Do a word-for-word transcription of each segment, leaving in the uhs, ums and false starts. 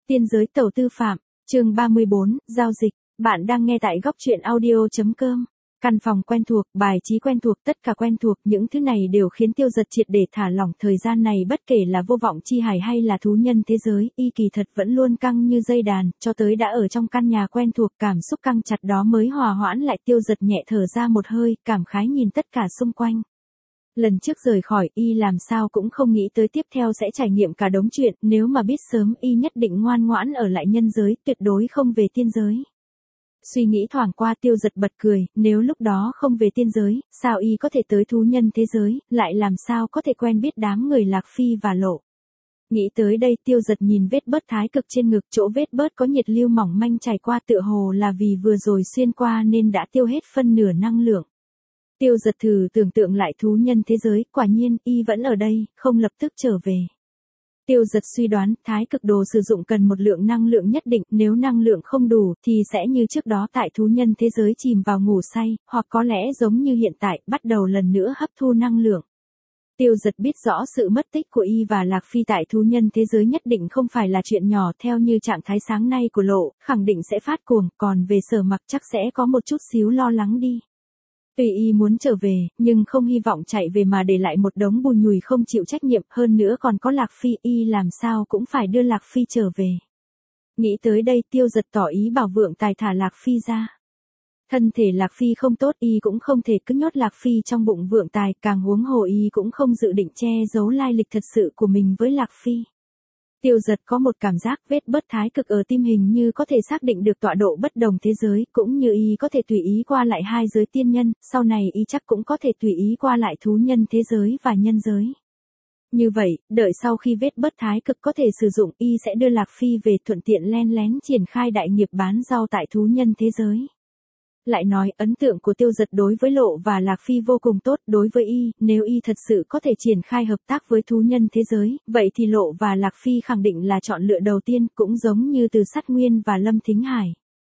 Tiên giới tẩu tư phạm, chương ba mươi bốn, giao dịch, bạn đang nghe tại góc truyện audio.com. Căn phòng quen thuộc, bài trí quen thuộc, tất cả quen thuộc, những thứ này đều khiến Tiêu Dật triệt để thả lỏng. Thời gian này bất kể là vô vọng chi hải hay là thú nhân thế giới, y kỳ thật vẫn luôn căng như dây đàn, cho tới đã ở trong căn nhà quen thuộc, cảm xúc căng chặt đó mới hòa hoãn lại. Tiêu Dật nhẹ thở ra một hơi, cảm khái nhìn tất cả xung quanh. Lần trước rời khỏi, y làm sao cũng không nghĩ tới tiếp theo sẽ trải nghiệm cả đống chuyện, nếu mà biết sớm y nhất định ngoan ngoãn ở lại nhân giới, tuyệt đối không về tiên giới. Suy nghĩ thoảng qua, Tiêu Dật bật cười, nếu lúc đó không về tiên giới, sao y có thể tới thú nhân thế giới, lại làm sao có thể quen biết đám người Lạc Phi và Lộ. Nghĩ tới đây, Tiêu Dật nhìn vết bớt thái cực trên ngực, chỗ vết bớt có nhiệt lưu mỏng manh chảy qua, tựa hồ là vì vừa rồi xuyên qua nên đã tiêu hết phân nửa năng lượng. Tiêu Dật thử tưởng tượng lại thú nhân thế giới, quả nhiên, y vẫn ở đây, không lập tức trở về. Tiêu Dật suy đoán, thái cực đồ sử dụng cần một lượng năng lượng nhất định, nếu năng lượng không đủ, thì sẽ như trước đó tại thú nhân thế giới chìm vào ngủ say, hoặc có lẽ giống như hiện tại, bắt đầu lần nữa hấp thu năng lượng. Tiêu Dật biết rõ sự mất tích của y và Lạc Phi tại thú nhân thế giới nhất định không phải là chuyện nhỏ, theo như trạng thái sáng nay của Lộ, khẳng định sẽ phát cuồng, còn về Sở Mặc chắc sẽ có một chút xíu lo lắng đi. Tuy y muốn trở về, nhưng không hy vọng chạy về mà để lại một đống bùi nhùi không chịu trách nhiệm, hơn nữa còn có Lạc Phi, y làm sao cũng phải đưa Lạc Phi trở về. Nghĩ tới đây, Tiêu Dật tỏ ý bảo Vượng Tài thả Lạc Phi ra. Thân thể Lạc Phi không tốt, y cũng không thể cứ nhốt Lạc Phi trong bụng Vượng Tài, càng huống hồ y cũng không dự định che giấu lai lịch thật sự của mình với Lạc Phi. Tiêu Dật có một cảm giác vết bớt thái cực ở tim hình như có thể xác định được tọa độ bất đồng thế giới, cũng như y có thể tùy ý qua lại hai giới tiên nhân, sau này y chắc cũng có thể tùy ý qua lại thú nhân thế giới và nhân giới. Như vậy, đợi sau khi vết bớt thái cực có thể sử dụng, y sẽ đưa Lạc Phi về, thuận tiện len lén triển khai đại nghiệp bán rau tại thú nhân thế giới. Lại nói, ấn tượng của Tiêu Dật đối với Lộ và Lạc Phi vô cùng tốt, đối với y, nếu y thật sự có thể triển khai hợp tác với thú nhân thế giới, vậy thì Lộ và Lạc Phi khẳng định là chọn lựa đầu tiên, cũng giống như Từ Sát Nguyên và Lâm Thính Hải.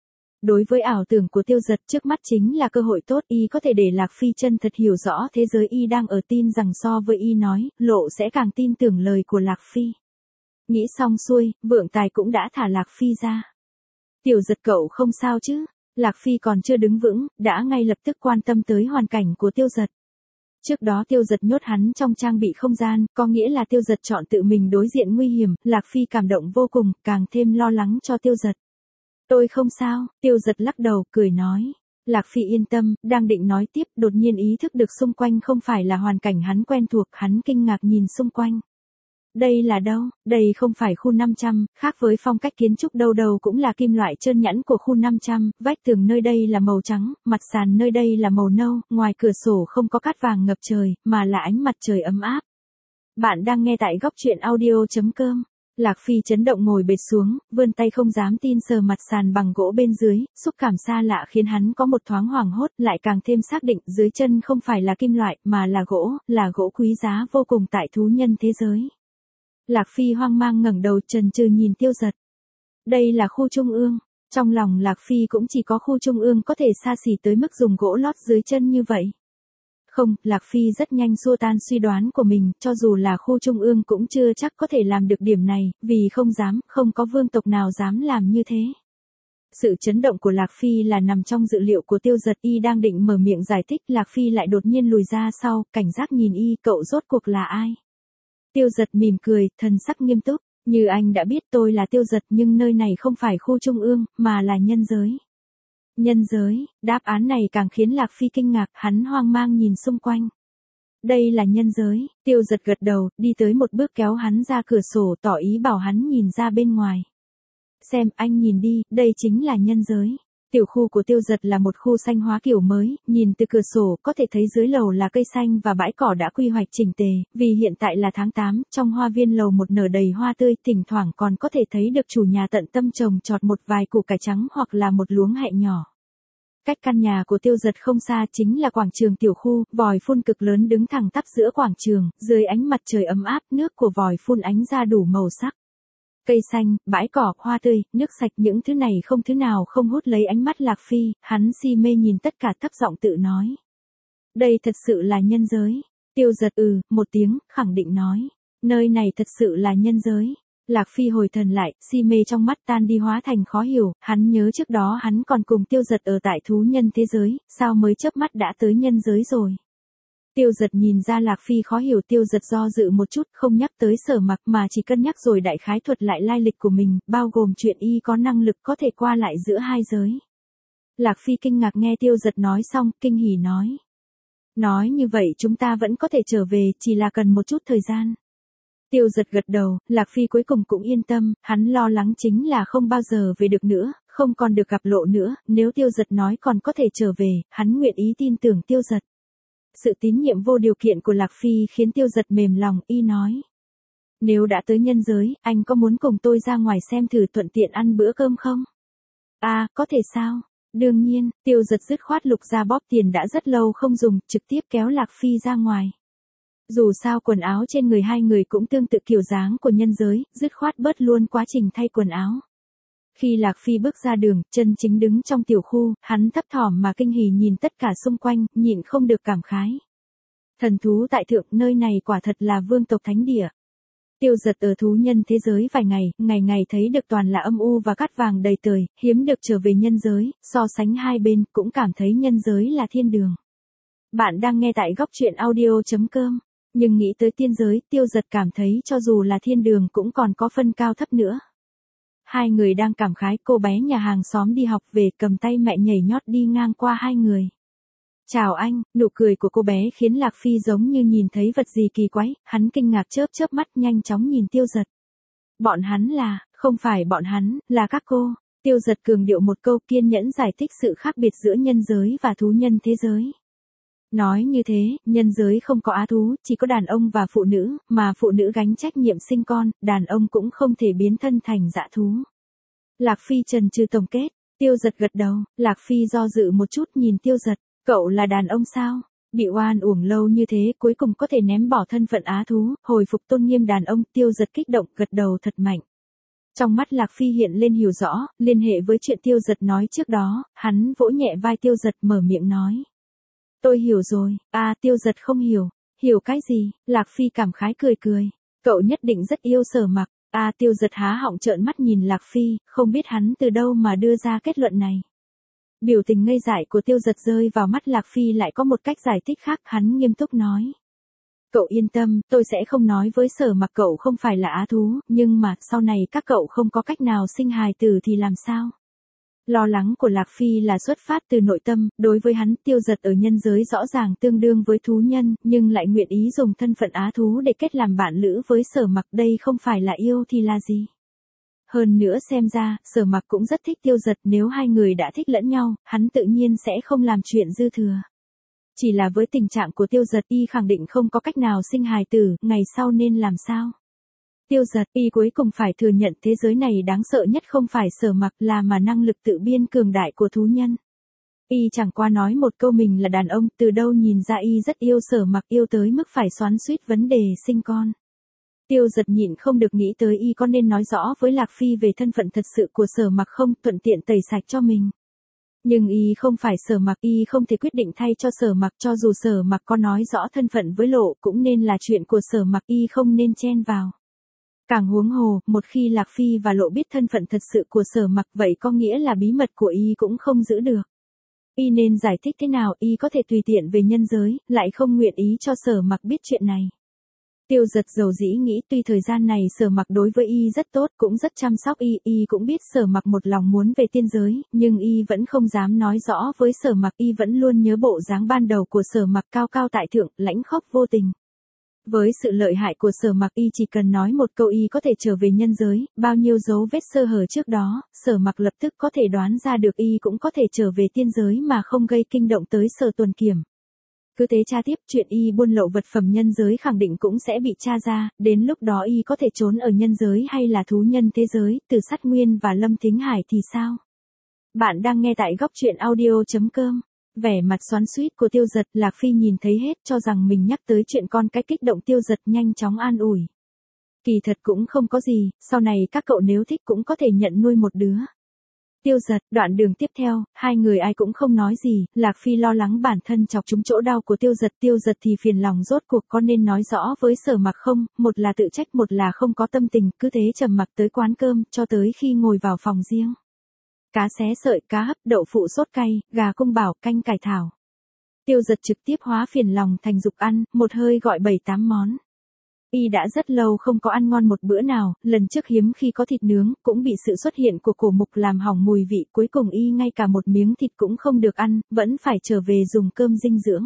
Đối với ảo tưởng của Tiêu Dật, trước mắt chính là cơ hội tốt, y có thể để Lạc Phi chân thật hiểu rõ thế giới y đang ở, tin rằng so với y nói, Lộ sẽ càng tin tưởng lời của Lạc Phi. Nghĩ xong xuôi, Vượng Tài cũng đã thả Lạc Phi ra. Tiểu Dật cậu không sao chứ? Lạc Phi còn chưa đứng vững, đã ngay lập tức quan tâm tới hoàn cảnh của Tiêu Dật. Trước đó Tiêu Dật nhốt hắn trong trang bị không gian, có nghĩa là Tiêu Dật chọn tự mình đối diện nguy hiểm, Lạc Phi cảm động vô cùng, càng thêm lo lắng cho Tiêu Dật. Tôi không sao, Tiêu Dật lắc đầu, cười nói. Lạc Phi yên tâm, đang định nói tiếp, đột nhiên ý thức được xung quanh không phải là hoàn cảnh hắn quen thuộc, hắn kinh ngạc nhìn xung quanh. Đây là đâu? Đây không phải khu năm trăm, khác với phong cách kiến trúc đâu đâu cũng là kim loại trơn nhẵn của khu năm trăm, vách tường nơi đây là màu trắng, mặt sàn nơi đây là màu nâu, ngoài cửa sổ không có cát vàng ngập trời, mà là ánh mặt trời ấm áp. Bạn đang nghe tại góc truyện audio.com. Lạc Phi chấn động ngồi bệt xuống, vươn tay không dám tin sờ mặt sàn bằng gỗ bên dưới, xúc cảm xa lạ khiến hắn có một thoáng hoảng hốt, lại càng thêm xác định dưới chân không phải là kim loại, mà là gỗ, là gỗ quý giá vô cùng tại thú nhân thế giới. Lạc Phi hoang mang ngẩng đầu chần chừ nhìn Tiêu Dật. Đây là khu trung ương, trong lòng Lạc Phi cũng chỉ có khu trung ương có thể xa xỉ tới mức dùng gỗ lót dưới chân như vậy. Không, Lạc Phi rất nhanh xua tan suy đoán của mình, cho dù là khu trung ương cũng chưa chắc có thể làm được điểm này, vì không dám, không có vương tộc nào dám làm như thế. Sự chấn động của Lạc Phi là nằm trong dự liệu của Tiêu Dật, y đang định mở miệng giải thích, Lạc Phi lại đột nhiên lùi ra sau, cảnh giác nhìn y, cậu rốt cuộc là ai? Tiêu Dật mỉm cười, thần sắc nghiêm túc, như anh đã biết tôi là Tiêu Dật, nhưng nơi này không phải khu trung ương, mà là nhân giới. Nhân giới, đáp án này càng khiến Lạc Phi kinh ngạc, hắn hoang mang nhìn xung quanh. Đây là nhân giới, Tiêu Dật gật đầu, đi tới một bước kéo hắn ra cửa sổ, tỏ ý bảo hắn nhìn ra bên ngoài. Xem, anh nhìn đi, đây chính là nhân giới. Tiểu khu của Tiêu Dật là một khu xanh hóa kiểu mới, nhìn từ cửa sổ có thể thấy dưới lầu là cây xanh và bãi cỏ đã quy hoạch chỉnh tề, vì hiện tại là tháng tám, trong hoa viên lầu một nở đầy hoa tươi, thỉnh thoảng còn có thể thấy được chủ nhà tận tâm trồng trọt một vài củ cải trắng hoặc là một luống hẹ nhỏ. Cách căn nhà của Tiêu Dật không xa chính là quảng trường tiểu khu, vòi phun cực lớn đứng thẳng tắp giữa quảng trường, dưới ánh mặt trời ấm áp, nước của vòi phun ánh ra đủ màu sắc. Cây xanh, bãi cỏ, hoa tươi, nước sạch, những thứ này không thứ nào không hút lấy ánh mắt Lạc Phi, hắn si mê nhìn tất cả, thấp giọng tự nói. Đây thật sự là nhân giới. Tiêu Dật ừ, một tiếng, khẳng định nói. Nơi này thật sự là nhân giới. Lạc Phi hồi thần lại, si mê trong mắt tan đi hóa thành khó hiểu, hắn nhớ trước đó hắn còn cùng Tiêu Giật ở tại thú nhân thế giới, sao mới chớp mắt đã tới nhân giới rồi. Tiêu Giật nhìn ra Lạc Phi khó hiểu, Tiêu Giật do dự một chút, không nhắc tới Sở Mặc mà chỉ cân nhắc rồi đại khái thuật lại lai lịch của mình, bao gồm chuyện y có năng lực có thể qua lại giữa hai giới. Lạc Phi kinh ngạc nghe Tiêu Giật nói xong, kinh hỉ nói. Nói như vậy chúng ta vẫn có thể trở về, chỉ là cần một chút thời gian. Tiêu Giật gật đầu, Lạc Phi cuối cùng cũng yên tâm, hắn lo lắng chính là không bao giờ về được nữa, không còn được gặp lộ nữa, nếu Tiêu Giật nói còn có thể trở về, hắn nguyện ý tin tưởng Tiêu Giật. Sự tín nhiệm vô điều kiện của Lạc Phi khiến Tiêu Giật mềm lòng, y nói. Nếu đã tới nhân giới, anh có muốn cùng tôi ra ngoài xem thử thuận tiện ăn bữa cơm không? À, có thể sao? Đương nhiên, Tiêu Giật dứt khoát lục ra bóp tiền đã rất lâu không dùng, trực tiếp kéo Lạc Phi ra ngoài. Dù sao quần áo trên người hai người cũng tương tự kiểu dáng của nhân giới, dứt khoát bớt luôn quá trình thay quần áo. Khi Lạc Phi bước ra đường, chân chính đứng trong tiểu khu, hắn thấp thỏm mà kinh hỉ nhìn tất cả xung quanh, nhịn không được cảm khái. Thần thú tại thượng, nơi này quả thật là vương tộc thánh địa. Tiêu Giật ở thú nhân thế giới vài ngày, ngày ngày thấy được toàn là âm u và cát vàng đầy trời, hiếm được trở về nhân giới, so sánh hai bên cũng cảm thấy nhân giới là thiên đường. Bạn đang nghe tại góc truyện audio chấm com, nhưng nghĩ tới tiên giới, Tiêu Giật cảm thấy cho dù là thiên đường cũng còn có phân cao thấp nữa. Hai người đang cảm khái, cô bé nhà hàng xóm đi học về cầm tay mẹ nhảy nhót đi ngang qua hai người. Chào anh, nụ cười của cô bé khiến Lạc Phi giống như nhìn thấy vật gì kỳ quái, hắn kinh ngạc chớp chớp mắt nhanh chóng nhìn Tiêu Giật. Bọn hắn là, không phải bọn hắn, là các cô. Tiêu Giật cường điệu một câu, kiên nhẫn giải thích sự khác biệt giữa nhân giới và thú nhân thế giới. Nói như thế, nhân giới không có á thú, chỉ có đàn ông và phụ nữ, mà phụ nữ gánh trách nhiệm sinh con, đàn ông cũng không thể biến thân thành dã thú. Lạc Phi trần trừ tổng kết, Tiêu Giật gật đầu, Lạc Phi do dự một chút nhìn Tiêu Giật, cậu là đàn ông sao? Bị oan uổng lâu như thế cuối cùng có thể ném bỏ thân phận á thú, hồi phục tôn nghiêm đàn ông, Tiêu Giật kích động gật đầu thật mạnh. Trong mắt Lạc Phi hiện lên hiểu rõ, liên hệ với chuyện Tiêu Giật nói trước đó, hắn vỗ nhẹ vai Tiêu Giật mở miệng nói. Tôi hiểu rồi, à Tiêu Giật không hiểu, hiểu cái gì, Lạc Phi cảm khái cười cười, cậu nhất định rất yêu Sở Mặc, à Tiêu Giật há họng trợn mắt nhìn Lạc Phi, không biết hắn từ đâu mà đưa ra kết luận này. Biểu tình ngây dại của Tiêu Giật rơi vào mắt Lạc Phi lại có một cách giải thích khác, hắn nghiêm túc nói. Cậu yên tâm, tôi sẽ không nói với Sở Mặc cậu không phải là á thú, nhưng mà sau này các cậu không có cách nào sinh hài tử thì làm sao? Lo lắng của Lạc Phi là xuất phát từ nội tâm, đối với hắn Tiêu Giật ở nhân giới rõ ràng tương đương với thú nhân, nhưng lại nguyện ý dùng thân phận á thú để kết làm bạn lữ với Sở Mặc, đây không phải là yêu thì là gì. Hơn nữa xem ra, Sở Mặc cũng rất thích Tiêu Giật, nếu hai người đã thích lẫn nhau, hắn tự nhiên sẽ không làm chuyện dư thừa. Chỉ là với tình trạng của Tiêu Giật y khẳng định không có cách nào sinh hài tử, ngày sau nên làm sao? Tiêu Giật y cuối cùng phải thừa nhận thế giới này đáng sợ nhất không phải Sở Mặc là mà năng lực tự biên cường đại của thú nhân. Y chẳng qua nói một câu mình là đàn ông, từ đâu nhìn ra y rất yêu Sở Mặc, yêu tới mức phải xoắn xuýt vấn đề sinh con. Tiêu Giật nhịn không được nghĩ tới y có nên nói rõ với Lạc Phi về thân phận thật sự của Sở Mặc không, thuận tiện tẩy sạch cho mình. Nhưng y không phải Sở Mặc, y không thể quyết định thay cho Sở Mặc, cho dù Sở Mặc có nói rõ thân phận với Lộ cũng nên là chuyện của Sở Mặc, y không nên chen vào. Càng huống hồ, một khi Lạc Phi và Lộ biết thân phận thật sự của Sở Mặc vậy có nghĩa là bí mật của y cũng không giữ được. Y nên giải thích thế nào y có thể tùy tiện về nhân giới, lại không nguyện ý cho Sở Mặc biết chuyện này. Tiêu Giật dầu dĩ nghĩ tuy thời gian này Sở Mặc đối với y rất tốt, cũng rất chăm sóc y, y cũng biết Sở Mặc một lòng muốn về tiên giới, nhưng y vẫn không dám nói rõ với Sở Mặc, y vẫn luôn nhớ bộ dáng ban đầu của Sở Mặc cao cao tại thượng, lãnh khốc vô tình. Với sự lợi hại của Sở Mặc y chỉ cần nói một câu y có thể trở về nhân giới, bao nhiêu dấu vết sơ hở trước đó, Sở Mặc lập tức có thể đoán ra được y cũng có thể trở về tiên giới mà không gây kinh động tới Sở Tuần Kiểm. Cứ thế tra tiếp, chuyện y buôn lậu vật phẩm nhân giới khẳng định cũng sẽ bị tra ra, đến lúc đó y có thể trốn ở nhân giới hay là thú nhân thế giới, từ Sát Nguyên và Lâm Thính Hải thì sao? Bạn đang nghe tại góc truyện audio chấm com. Vẻ mặt xoắn xuýt của Tiêu Giật, Lạc Phi nhìn thấy hết, cho rằng mình nhắc tới chuyện con cái kích động Tiêu Giật, nhanh chóng an ủi. Kỳ thật cũng không có gì, sau này các cậu nếu thích cũng có thể nhận nuôi một đứa. Tiêu Giật, đoạn đường tiếp theo, hai người ai cũng không nói gì, Lạc Phi lo lắng bản thân chọc trúng chỗ đau của Tiêu Giật, Tiêu Giật thì phiền lòng rốt cuộc có nên nói rõ với Sở Mặc không, một là tự trách một là không có tâm tình, cứ thế trầm mặc tới quán cơm, cho tới khi ngồi vào phòng riêng. Cá xé sợi, cá hấp, đậu phụ sốt cay, gà cung bảo, canh cải thảo. Tiêu Giật trực tiếp hóa phiền lòng thành dục ăn, một hơi gọi bảy tám món. Y đã rất lâu không có ăn ngon một bữa nào, lần trước hiếm khi có thịt nướng, cũng bị sự xuất hiện của cổ mục làm hỏng mùi vị, cuối cùng Y ngay cả một miếng thịt cũng không được ăn, vẫn phải trở về dùng cơm dinh dưỡng.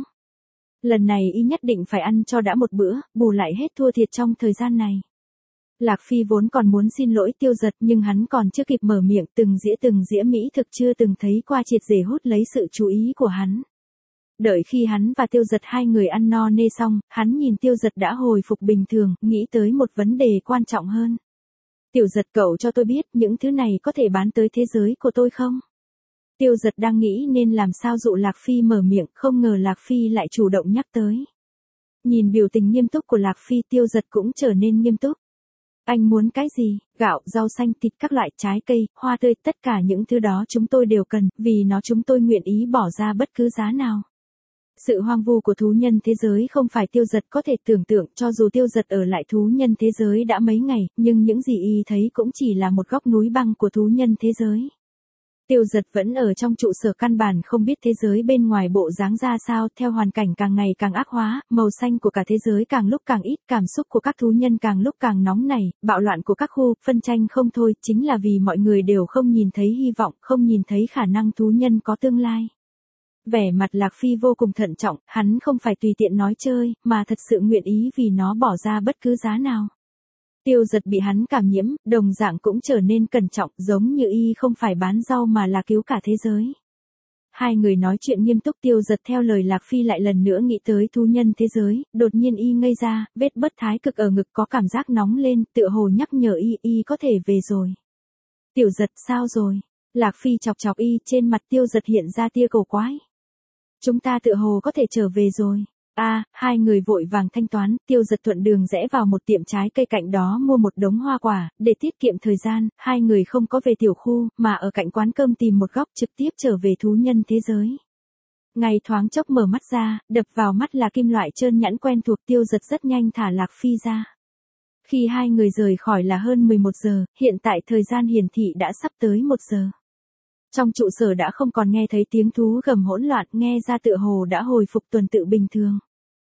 Lần này Y nhất định phải ăn cho đã một bữa, bù lại hết thua thiệt trong thời gian này. Lạc Phi vốn còn muốn xin lỗi Tiêu Giật nhưng hắn còn chưa kịp mở miệng, từng dĩa từng dĩa mỹ thực chưa từng thấy qua triệt để hút lấy sự chú ý của hắn. Đợi khi hắn và Tiêu Giật hai người ăn no nê xong, hắn nhìn Tiêu Giật đã hồi phục bình thường, nghĩ tới một vấn đề quan trọng hơn. Tiểu Giật, cậu cho tôi biết những thứ này có thể bán tới thế giới của tôi không? Tiêu Giật đang nghĩ nên làm sao dụ Lạc Phi mở miệng, không ngờ Lạc Phi lại chủ động nhắc tới. Nhìn biểu tình nghiêm túc của Lạc Phi, Tiêu Giật cũng trở nên nghiêm túc. Anh muốn cái gì? Gạo, rau xanh, thịt, các loại trái cây, hoa tươi, tất cả những thứ đó chúng tôi đều cần, vì nó chúng tôi nguyện ý bỏ ra bất cứ giá nào. Sự hoang vu của thú nhân thế giới không phải Tiêu Giật có thể tưởng tượng, cho dù Tiêu Giật ở lại thú nhân thế giới đã mấy ngày, nhưng những gì Y thấy cũng chỉ là một góc núi băng của thú nhân thế giới. Tiêu Giật vẫn ở trong trụ sở căn bản không biết thế giới bên ngoài bộ dáng ra sao, theo hoàn cảnh càng ngày càng ác hóa, màu xanh của cả thế giới càng lúc càng ít, cảm xúc của các thú nhân càng lúc càng nóng nảy, bạo loạn của các khu, phân tranh không thôi, chính là vì mọi người đều không nhìn thấy hy vọng, không nhìn thấy khả năng thú nhân có tương lai. Vẻ mặt Lạc Phi vô cùng thận trọng, hắn không phải tùy tiện nói chơi, mà thật sự nguyện ý vì nó bỏ ra bất cứ giá nào. Tiêu Giật bị hắn cảm nhiễm, đồng dạng cũng trở nên cẩn trọng, giống như Y không phải bán rau mà là cứu cả thế giới. Hai người nói chuyện nghiêm túc, Tiêu Giật theo lời Lạc Phi lại lần nữa nghĩ tới thú nhân thế giới, đột nhiên Y ngây ra, vết bất thái cực ở ngực có cảm giác nóng lên, tựa hồ nhắc nhở Y, Y có thể về rồi. Tiểu Giật, sao rồi? Lạc Phi chọc chọc Y, trên mặt Tiêu Giật hiện ra tia cổ quái. Chúng ta tựa hồ có thể trở về rồi. A, à, hai người vội vàng thanh toán, Tiêu Giật thuận đường rẽ vào một tiệm trái cây cạnh đó mua một đống hoa quả, để tiết kiệm thời gian, hai người không có về tiểu khu, mà ở cạnh quán cơm tìm một góc trực tiếp trở về thú nhân thế giới. Ngày thoáng chốc mở mắt ra, đập vào mắt là kim loại trơn nhẵn quen thuộc, Tiêu Giật rất nhanh thả Lạc Phi ra. Khi hai người rời khỏi là hơn mười một giờ, hiện tại thời gian hiển thị đã sắp tới một giờ. Trong trụ sở đã không còn nghe thấy tiếng thú gầm hỗn loạn, nghe ra tựa hồ đã hồi phục tuần tự bình thường.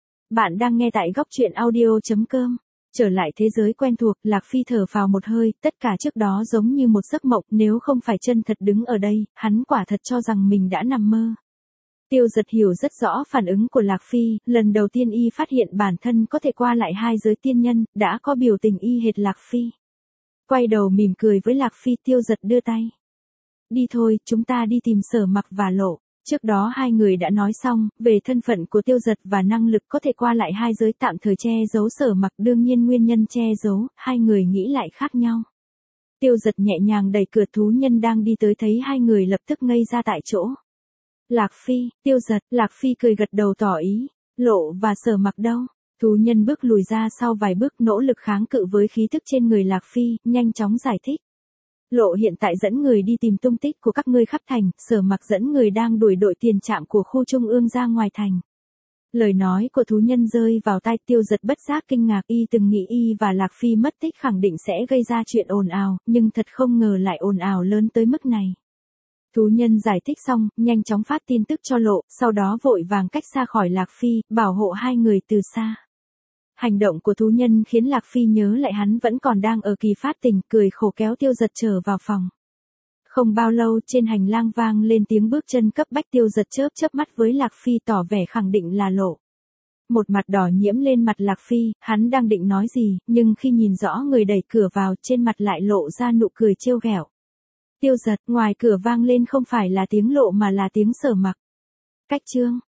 Bạn đang nghe tại góc truyện audio chấm com. Trở lại thế giới quen thuộc, Lạc Phi thở phào một hơi, tất cả trước đó giống như một giấc mộng, nếu không phải chân thật đứng ở đây, hắn quả thật cho rằng mình đã nằm mơ. Tiêu Giật hiểu rất rõ phản ứng của Lạc Phi, lần đầu tiên Y phát hiện bản thân có thể qua lại hai giới tiên nhân, đã có biểu tình Y hệt Lạc Phi. Quay đầu mỉm cười với Lạc Phi, Tiêu Giật đưa tay. Đi thôi, chúng ta đi tìm Sở Mặc và Lộ. Trước đó hai người đã nói xong, về thân phận của Tiêu Giật và năng lực có thể qua lại hai giới, tạm thời che giấu Sở Mặc, đương nhiên nguyên nhân che giấu, hai người nghĩ lại khác nhau. Tiêu Giật nhẹ nhàng đẩy cửa, thú nhân đang đi tới thấy hai người lập tức ngây ra tại chỗ. Lạc Phi, Tiêu Giật, Lạc Phi cười gật đầu tỏ ý, Lộ và Sở Mặc đâu? Thú nhân bước lùi ra sau vài bước, nỗ lực kháng cự với khí tức trên người Lạc Phi, nhanh chóng giải thích. Lộ hiện tại dẫn người đi tìm tung tích của các ngươi khắp thành, Sở Mặc dẫn người đang đuổi đội tiền trạm của khu trung ương ra ngoài thành. Lời nói của thú nhân rơi vào tai, Tiêu Giật bất giác kinh ngạc, Y từng nghĩ Y và Lạc Phi mất tích khẳng định sẽ gây ra chuyện ồn ào, nhưng thật không ngờ lại ồn ào lớn tới mức này. Thú nhân giải thích xong, nhanh chóng phát tin tức cho Lộ, sau đó vội vàng cách xa khỏi Lạc Phi, bảo hộ hai người từ xa. Hành động của thú nhân khiến Lạc Phi nhớ lại hắn vẫn còn đang ở kỳ phát tình, cười khổ kéo Tiêu Giật trở vào phòng. Không bao lâu trên hành lang vang lên tiếng bước chân cấp bách, Tiêu Giật chớp chớp mắt với Lạc Phi tỏ vẻ khẳng định là Lộ. Một mặt đỏ nhiễm lên mặt Lạc Phi, hắn đang định nói gì, nhưng khi nhìn rõ người đẩy cửa vào, trên mặt lại lộ ra nụ cười trêu ghẹo. Tiêu Giật, ngoài cửa vang lên không phải là tiếng Lộ mà là tiếng Sở Mặc. Cách chương